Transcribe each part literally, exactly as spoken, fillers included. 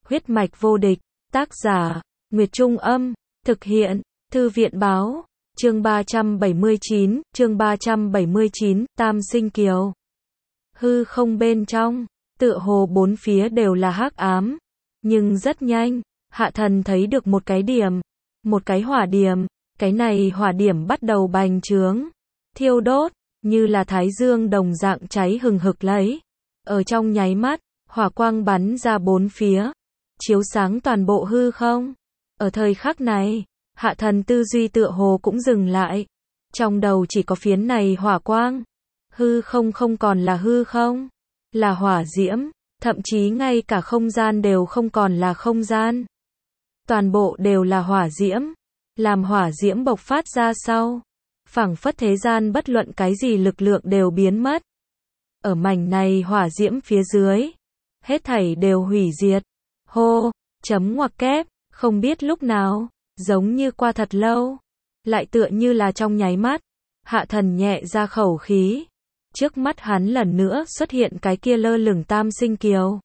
Huyết mạch vô địch, tác giả, Nguyệt Trung Âm, thực hiện, Thư viện Báo, chương ba trăm bảy mươi chín, chương ba trăm bảy mươi chín, Tam Sinh Kiều. Hư không bên trong, tựa hồ bốn phía đều là hắc ám, nhưng rất nhanh, Hạ Thần thấy được một cái điểm, một cái hỏa điểm, cái này hỏa điểm bắt đầu bành trướng, thiêu đốt, như là thái dương đồng dạng cháy hừng hực lấy. Ở trong nháy mắt, hỏa quang bắn ra bốn phía, chiếu sáng toàn bộ hư không. Ở thời khắc này, Hạ Thần tư duy tựa hồ cũng dừng lại. Trong đầu chỉ có phiến này hỏa quang. Hư không không còn là hư không, là hỏa diễm, thậm chí ngay cả không gian đều không còn là không gian. Toàn bộ đều là hỏa diễm, làm hỏa diễm bộc phát ra sau, phảng phất thế gian bất luận cái gì lực lượng đều biến mất. Ở mảnh này hỏa diễm phía dưới, hết thảy đều hủy diệt. Hô, chấm ngoặc kép, không biết lúc nào, giống như qua thật lâu, lại tựa như là trong nháy mắt. Hạ Thần nhẹ ra khẩu khí, trước mắt hắn lần nữa xuất hiện cái kia lơ lửng Tam Sinh Kiều.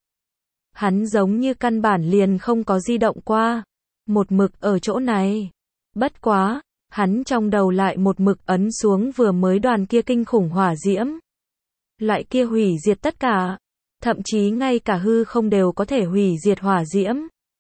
Hắn giống như căn bản liền không có di động qua, một mực ở chỗ này. Bất quá, hắn trong đầu lại một mực ấn xuống vừa mới đoàn kia kinh khủng hỏa diễm. Loại kia hủy diệt tất cả, thậm chí ngay cả hư không đều có thể hủy diệt hỏa diễm.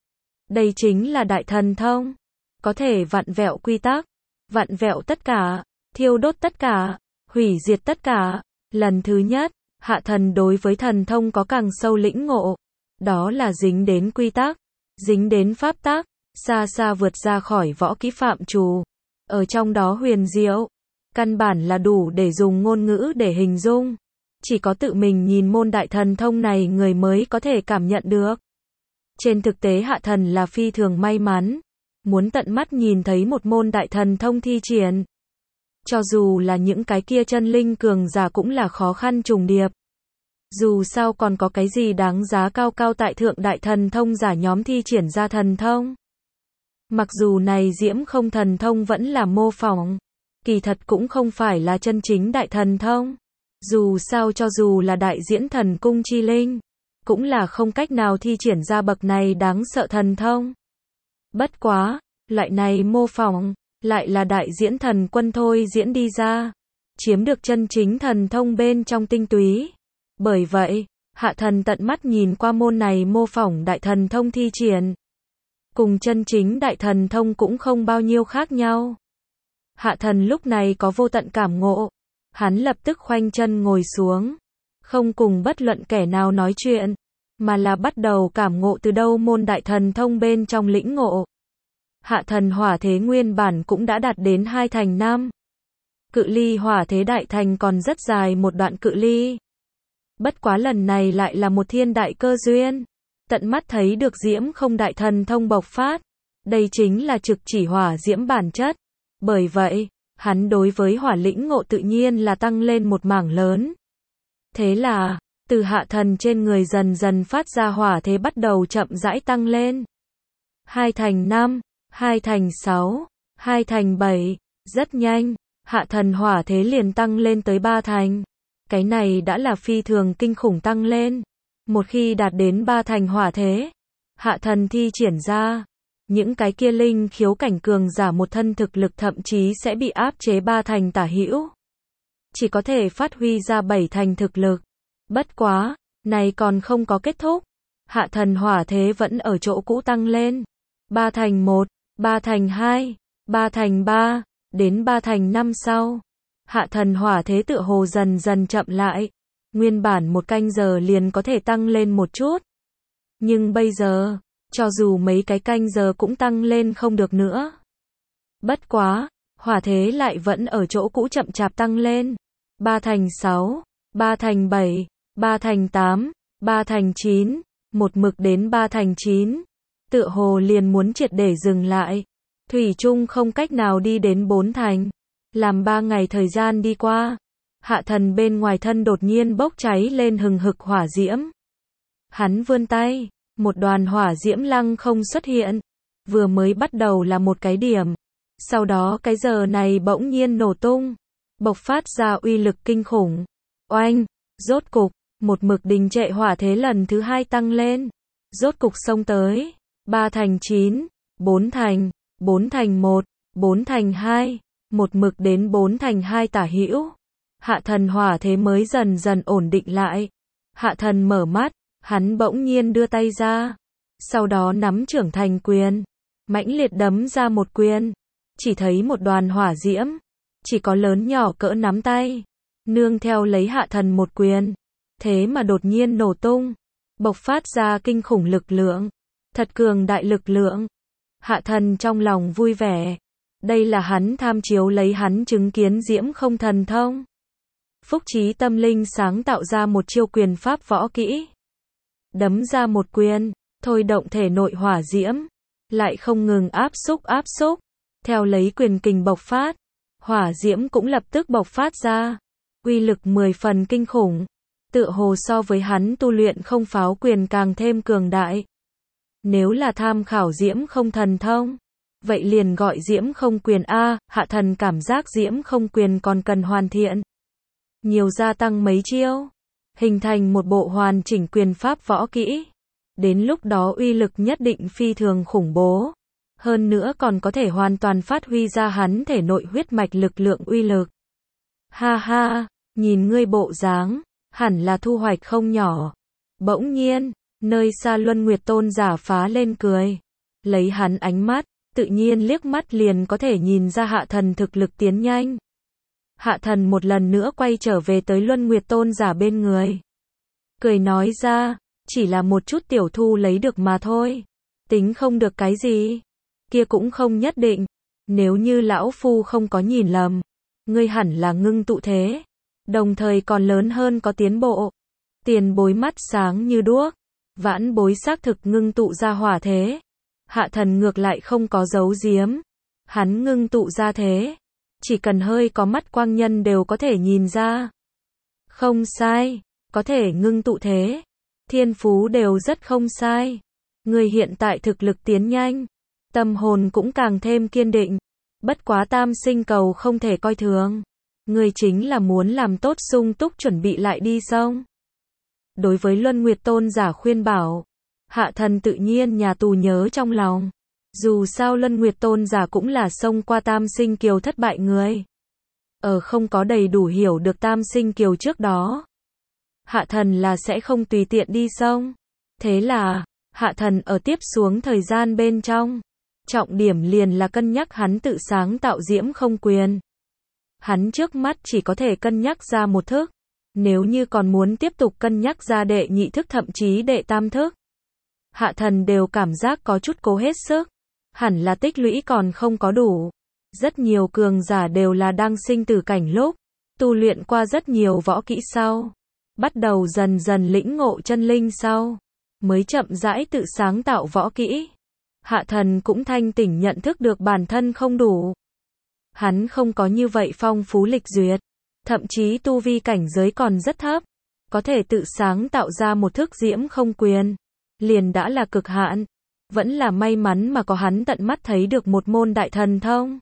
Đây chính là đại thần thông, có thể vặn vẹo quy tắc, vặn vẹo tất cả, thiêu đốt tất cả, hủy diệt tất cả. Lần thứ nhất, Hạ Thần đối với thần thông có càng sâu lĩnh ngộ, đó là dính đến quy tắc, dính đến pháp tắc, xa xa vượt ra khỏi võ kỹ phạm trù. Ở trong đó huyền diệu, căn bản là đủ để dùng ngôn ngữ để hình dung. Chỉ có tự mình nhìn môn đại thần thông này người mới có thể cảm nhận được. Trên thực tế Hạ Thần là phi thường may mắn, muốn tận mắt nhìn thấy một môn đại thần thông thi triển. Cho dù là những cái kia chân linh cường giả cũng là khó khăn trùng điệp. Dù sao còn có cái gì đáng giá cao cao tại thượng đại thần thông giả nhóm thi triển ra thần thông. Mặc dù này diễm không thần thông vẫn là mô phỏng, kỳ thật cũng không phải là chân chính đại thần thông. Dù sao cho dù là đại diễn thần cung chi linh, cũng là không cách nào thi triển ra bậc này đáng sợ thần thông. Bất quá, loại này mô phỏng, lại là đại diễn thần quân thôi diễn đi ra, chiếm được chân chính thần thông bên trong tinh túy. Bởi vậy, Hạ Thần tận mắt nhìn qua môn này mô phỏng đại thần thông thi triển, cùng chân chính đại thần thông cũng không bao nhiêu khác nhau. Hạ Thần lúc này có vô tận cảm ngộ, hắn lập tức khoanh chân ngồi xuống, không cùng bất luận kẻ nào nói chuyện, mà là bắt đầu cảm ngộ từ đâu môn đại thần thông bên trong lĩnh ngộ. Hạ Thần hỏa thế nguyên bản cũng đã đạt đến hai thành năm. Cự ly hỏa thế đại thành còn rất dài một đoạn cự ly. Bất quá lần này lại là một thiên đại cơ duyên, tận mắt thấy được diễm không đại thần thông bộc phát. Đây chính là trực chỉ hỏa diễm bản chất. Bởi vậy, hắn đối với hỏa lĩnh ngộ tự nhiên là tăng lên một mảng lớn. Thế là, từ Hạ Thần trên người dần dần phát ra hỏa thế bắt đầu chậm rãi tăng lên. Hai thành năm, hai thành sáu, hai thành bảy, rất nhanh, Hạ Thần hỏa thế liền tăng lên tới ba thành. Cái này đã là phi thường kinh khủng tăng lên. Một khi đạt đến ba thành hỏa thế, Hạ Thần thi triển ra, những cái kia linh khiếu cảnh cường giả một thân thực lực thậm chí sẽ bị áp chế ba thành tả hữu. Chỉ có thể phát huy ra bảy thành thực lực. Bất quá, này còn không có kết thúc. Hạ Thần hỏa thế vẫn ở chỗ cũ tăng lên. ba thành một, ba thành hai, ba thành ba, đến ba thành năm sau. Hạ Thần hỏa thế tựa hồ dần dần chậm lại. Nguyên bản một canh giờ liền có thể tăng lên một chút. Nhưng bây giờ, cho dù mấy cái canh giờ cũng tăng lên không được nữa. Bất quá, hỏa thế lại vẫn ở chỗ cũ chậm chạp tăng lên. ba thành sáu, ba thành bảy, ba thành tám, ba thành chín, một mực đến ba thành chín. Tựa hồ liền muốn triệt để dừng lại. Thủy chung không cách nào đi đến bốn thành. Làm ba ngày thời gian đi qua, Hạ Thần bên ngoài thân đột nhiên bốc cháy lên hừng hực hỏa diễm. Hắn vươn tay, một đoàn hỏa diễm lăng không xuất hiện. Vừa mới bắt đầu là một cái điểm, sau đó cái giờ này bỗng nhiên nổ tung, bộc phát ra uy lực kinh khủng. Oanh, rốt cục, một mực đình trệ hỏa thế lần thứ hai tăng lên. rốt cục xông tới. Ba thành chín, bốn thành, bốn thành một, bốn thành hai, một mực đến bốn thành hai tả hữu. Hạ thần hỏa thế mới dần dần ổn định lại. Hạ thần mở mắt, hắn bỗng nhiên đưa tay ra. Sau đó nắm trưởng thành quyền. Mãnh liệt đấm ra một quyền. Chỉ thấy một đoàn hỏa diễm. Chỉ có lớn nhỏ cỡ nắm tay. Nương theo lấy hạ thần một quyền. Thế mà đột nhiên nổ tung. Bộc phát ra kinh khủng lực lượng. Thật cường đại lực lượng. Hạ thần trong lòng vui vẻ. Đây là hắn tham chiếu lấy hắn chứng kiến diễm không thần thông. Phúc trí tâm linh sáng tạo ra một chiêu quyền pháp võ kỹ. Đấm ra một quyền, thôi động thể nội hỏa diễm. Lại không ngừng áp xúc áp xúc. Theo lấy quyền kình bộc phát. Hỏa diễm cũng lập tức bộc phát ra. Uy lực mười phần kinh khủng. Tựa hồ so với hắn tu luyện không pháo quyền càng thêm cường đại. Nếu là tham khảo diễm không thần thông, vậy liền gọi diễm không quyền A. Hạ thần cảm giác diễm không quyền còn cần hoàn thiện. Nhiều gia tăng mấy chiêu. Hình thành một bộ hoàn chỉnh quyền pháp võ kỹ. Đến lúc đó uy lực nhất định phi thường khủng bố. Hơn nữa còn có thể hoàn toàn phát huy ra hắn thể nội huyết mạch lực lượng uy lực. Ha ha, nhìn ngươi bộ dáng, hẳn là thu hoạch không nhỏ. Bỗng nhiên, nơi xa Luân Nguyệt Tôn giả phá lên cười. Lấy hắn ánh mắt, tự nhiên liếc mắt liền có thể nhìn ra hạ thần thực lực tiến nhanh. Hạ thần một lần nữa quay trở về tới Luân Nguyệt Tôn giả bên người. Cười nói ra, chỉ là một chút tiểu thu lấy được mà thôi. Tính không được cái gì. Kia cũng không nhất định. Nếu như lão phu không có nhìn lầm, ngươi hẳn là ngưng tụ thế. Đồng thời còn lớn hơn có tiến bộ. Tiền bối mắt sáng như đuốc. Vãn bối xác thực ngưng tụ ra hỏa thế. Hạ thần ngược lại không có giấu giếm. Hắn ngưng tụ ra thế. Chỉ cần hơi có mắt quang nhân đều có thể nhìn ra. Không sai. Có thể ngưng tụ thế. Thiên phú đều rất không sai. Người hiện tại thực lực tiến nhanh. Tâm hồn cũng càng thêm kiên định. Bất quá tam sinh cầu không thể coi thường. Người chính là muốn làm tốt sung túc chuẩn bị lại đi xong. Đối với Luân Nguyệt Tôn giả khuyên bảo, hạ thần tự nhiên nhà tù nhớ trong lòng. Dù sao Luân Nguyệt Tôn giả cũng là xông qua tam sinh kiều thất bại người. Ở không có đầy đủ hiểu được tam sinh kiều trước đó, hạ thần là sẽ không tùy tiện đi xông. Thế là, hạ thần ở tiếp xuống thời gian bên trong. Trọng điểm liền là cân nhắc hắn tự sáng tạo diễm không quyền. Hắn trước mắt chỉ có thể cân nhắc ra một thức. Nếu như còn muốn tiếp tục cân nhắc ra đệ nhị thức thậm chí đệ tam thức, hạ thần đều cảm giác có chút cố hết sức. Hẳn là tích lũy còn không có đủ. Rất nhiều cường giả đều là đang sinh tử cảnh lúc, tu luyện qua rất nhiều võ kỹ sau. Bắt đầu dần dần lĩnh ngộ chân linh sau, mới chậm rãi tự sáng tạo võ kỹ. Hạ thần cũng thanh tỉnh nhận thức được bản thân không đủ. Hắn không có như vậy phong phú lịch duyệt. Thậm chí tu vi cảnh giới còn rất thấp. Có thể tự sáng tạo ra một thức diễm không quyền. Liền đã là cực hạn. Vẫn là may mắn mà có hắn tận mắt thấy được một môn đại thần thông.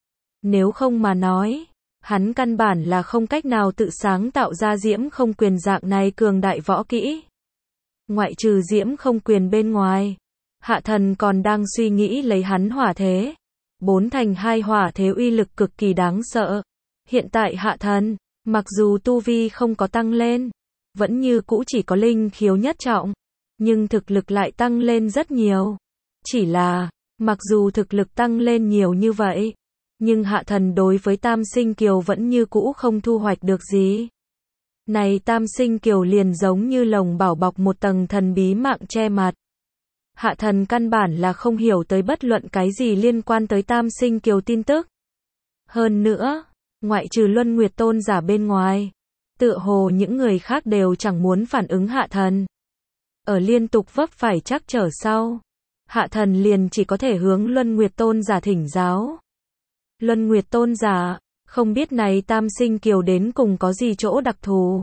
Nếu không mà nói, hắn căn bản là không cách nào tự sáng tạo ra diễm không quyền dạng này cường đại võ kỹ. Ngoại trừ diễm không quyền bên ngoài, hạ thần còn đang suy nghĩ lấy hắn hỏa thế. Bốn thành hai hỏa thế uy lực cực kỳ đáng sợ. Hiện tại hạ thần, mặc dù tu vi không có tăng lên, vẫn như cũ chỉ có linh khiếu nhất trọng, nhưng thực lực lại tăng lên rất nhiều. Chỉ là, mặc dù thực lực tăng lên nhiều như vậy, nhưng hạ thần đối với tam sinh kiều vẫn như cũ không thu hoạch được gì. Này tam sinh kiều liền giống như lồng bảo bọc một tầng thần bí mạng che mặt. Hạ thần căn bản là không hiểu tới bất luận cái gì liên quan tới tam sinh kiều tin tức. Hơn nữa, ngoại trừ Luân Nguyệt Tôn giả bên ngoài, tựa hồ những người khác đều chẳng muốn phản ứng hạ thần. Ở liên tục vấp phải trắc trở sau, hạ thần liền chỉ có thể hướng Luân Nguyệt Tôn giả thỉnh giáo. Luân Nguyệt Tôn giả, không biết này tam sinh kiều đến cùng có gì chỗ đặc thù.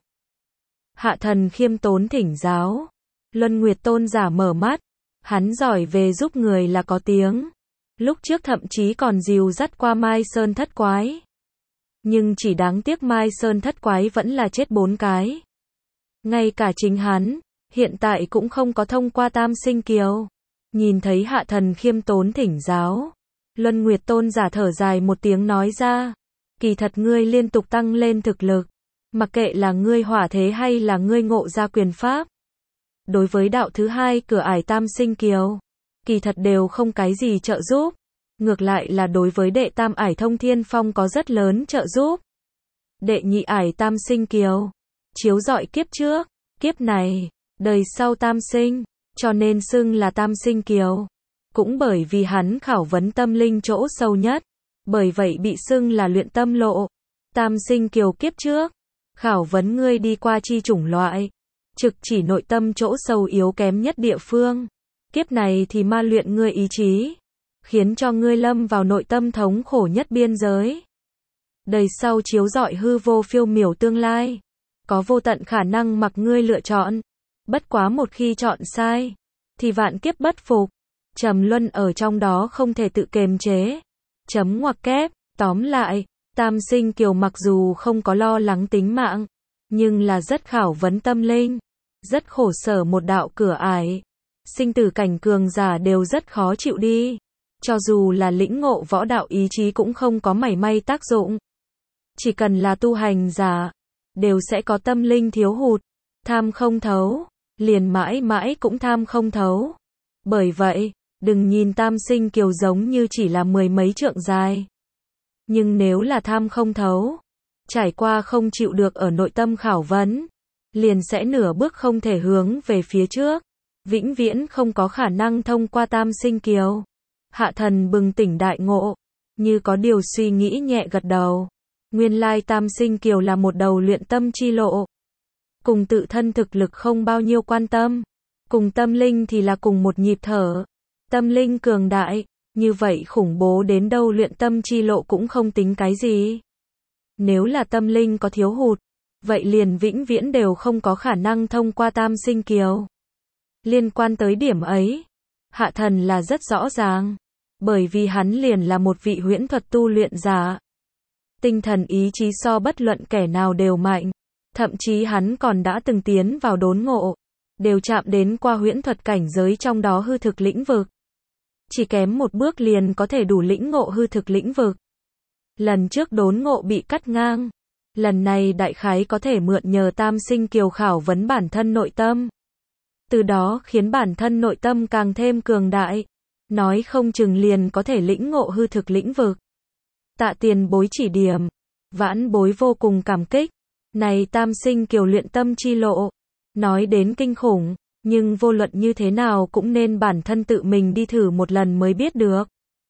Hạ thần khiêm tốn thỉnh giáo. Luân Nguyệt Tôn giả mở mắt, hắn giỏi về giúp người là có tiếng. Lúc trước thậm chí còn dìu dắt qua Mai Sơn thất quái. Nhưng chỉ đáng tiếc Mai Sơn thất quái vẫn là chết bốn cái. Ngay cả chính hắn, hiện tại cũng không có thông qua Tam Sinh Kiều. Nhìn thấy Hạ Thần khiêm tốn thỉnh giáo, Luân Nguyệt Tôn giả thở dài một tiếng nói ra, kỳ thật ngươi liên tục tăng lên thực lực, mặc kệ là ngươi hỏa thế hay là ngươi ngộ ra quyền pháp. Đối với đạo thứ hai cửa ải Tam Sinh Kiều, kỳ thật đều không cái gì trợ giúp, ngược lại là đối với đệ tam ải Thông Thiên Phong có rất lớn trợ giúp. Đệ nhị ải Tam Sinh Kiều, chiếu rọi kiếp trước, kiếp này, đời sau tam sinh, cho nên xưng là Tam Sinh Kiều. Cũng bởi vì hắn khảo vấn tâm linh chỗ sâu nhất, bởi vậy bị xưng là luyện tâm lộ. Tam Sinh Kiều kiếp trước, khảo vấn ngươi đi qua chi chủng loại, trực chỉ nội tâm chỗ sâu yếu kém nhất địa phương. Kiếp này thì ma luyện ngươi ý chí, khiến cho ngươi lâm vào nội tâm thống khổ nhất biên giới. Đời sau chiếu rọi hư vô phiêu miểu tương lai, có vô tận khả năng mặc ngươi lựa chọn. Bất quá một khi chọn sai, thì vạn kiếp bất phục. Trầm luân ở trong đó không thể tự kiềm chế. Chấm ngoặc kép, tóm lại, Tam Sinh Kiều mặc dù không có lo lắng tính mạng, nhưng là rất khảo vấn tâm linh, rất khổ sở một đạo cửa ải. Sinh tử cảnh cường giả đều rất khó chịu đi. Cho dù là lĩnh ngộ võ đạo ý chí cũng không có mảy may tác dụng. Chỉ cần là tu hành giả, đều sẽ có tâm linh thiếu hụt, tham không thấu, liền mãi mãi cũng tham không thấu. Bởi vậy, đừng nhìn Tam Sinh Kiều giống như chỉ là mười mấy trượng dài. Nhưng nếu là tham không thấu, trải qua không chịu được ở nội tâm khảo vấn, liền sẽ nửa bước không thể hướng về phía trước, vĩnh viễn không có khả năng thông qua Tam Sinh Kiều. Hạ Thần bừng tỉnh đại ngộ, như có điều suy nghĩ nhẹ gật đầu. Nguyên lai Tam Sinh Kiều là một đầu luyện tâm chi lộ. Cùng tự thân thực lực không bao nhiêu quan tâm, cùng tâm linh thì là cùng một nhịp thở. Tâm linh cường đại, như vậy khủng bố đến đâu luyện tâm chi lộ cũng không tính cái gì. Nếu là tâm linh có thiếu hụt, vậy liền vĩnh viễn đều không có khả năng thông qua Tam Sinh Kiều. Liên quan tới điểm ấy, Hạ Thần là rất rõ ràng, bởi vì hắn liền là một vị huyễn thuật tu luyện giả. Tinh thần ý chí so bất luận kẻ nào đều mạnh, thậm chí hắn còn đã từng tiến vào đốn ngộ, đều chạm đến qua huyễn thuật cảnh giới trong đó hư thực lĩnh vực. Chỉ kém một bước liền có thể đủ lĩnh ngộ hư thực lĩnh vực. Lần trước đốn ngộ bị cắt ngang, lần này đại khái có thể mượn nhờ Tam Sinh Kiều khảo vấn bản thân nội tâm. Từ đó khiến bản thân nội tâm càng thêm cường đại, nói không chừng liền có thể lĩnh ngộ hư thực lĩnh vực. Tạ tiền bối chỉ điểm, vãn bối vô cùng cảm kích. Này Tam Sinh Kiều luyện tâm chi lộ, nói đến kinh khủng, nhưng vô luận như thế nào cũng nên bản thân tự mình đi thử một lần mới biết được.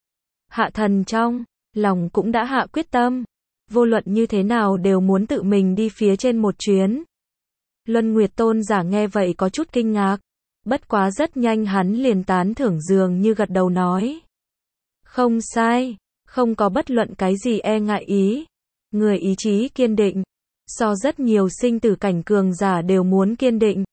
Hạ Thần trong lòng cũng đã hạ quyết tâm, vô luận như thế nào đều muốn tự mình đi phía trên một chuyến. Luân Nguyệt Tôn giả nghe vậy có chút kinh ngạc, bất quá rất nhanh hắn liền tán thưởng dường như gật đầu nói. Không sai, không có bất luận cái gì e ngại ý. Người ý chí kiên định, so rất nhiều sinh tử cảnh cường giả đều muốn kiên định.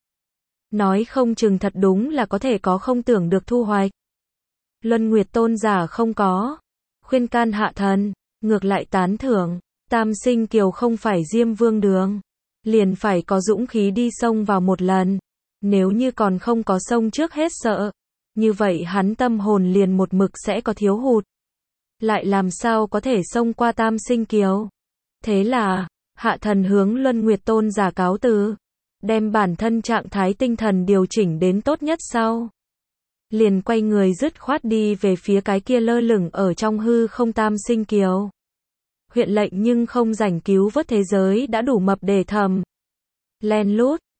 Nói không chừng thật đúng là có thể có không tưởng được thu hoạch. Luân Nguyệt Tôn giả không có khuyên can Hạ Thần, ngược lại tán thưởng, Tam Sinh Kiều không phải Diêm Vương đường, liền phải có dũng khí đi xông vào một lần. Nếu như còn không có xông trước hết sợ, như vậy hắn tâm hồn liền một mực sẽ có thiếu hụt. Lại làm sao có thể xông qua Tam Sinh Kiều? Thế là, Hạ Thần hướng Luân Nguyệt Tôn giả cáo từ, đem bản thân trạng thái tinh thần điều chỉnh đến tốt nhất sau. Liền quay người dứt khoát đi về phía cái kia lơ lửng ở trong hư không Tam Sinh Kiều. Huyện lệnh nhưng không rảnh cứu vớt thế giới đã đủ mập để thầm. Len lút,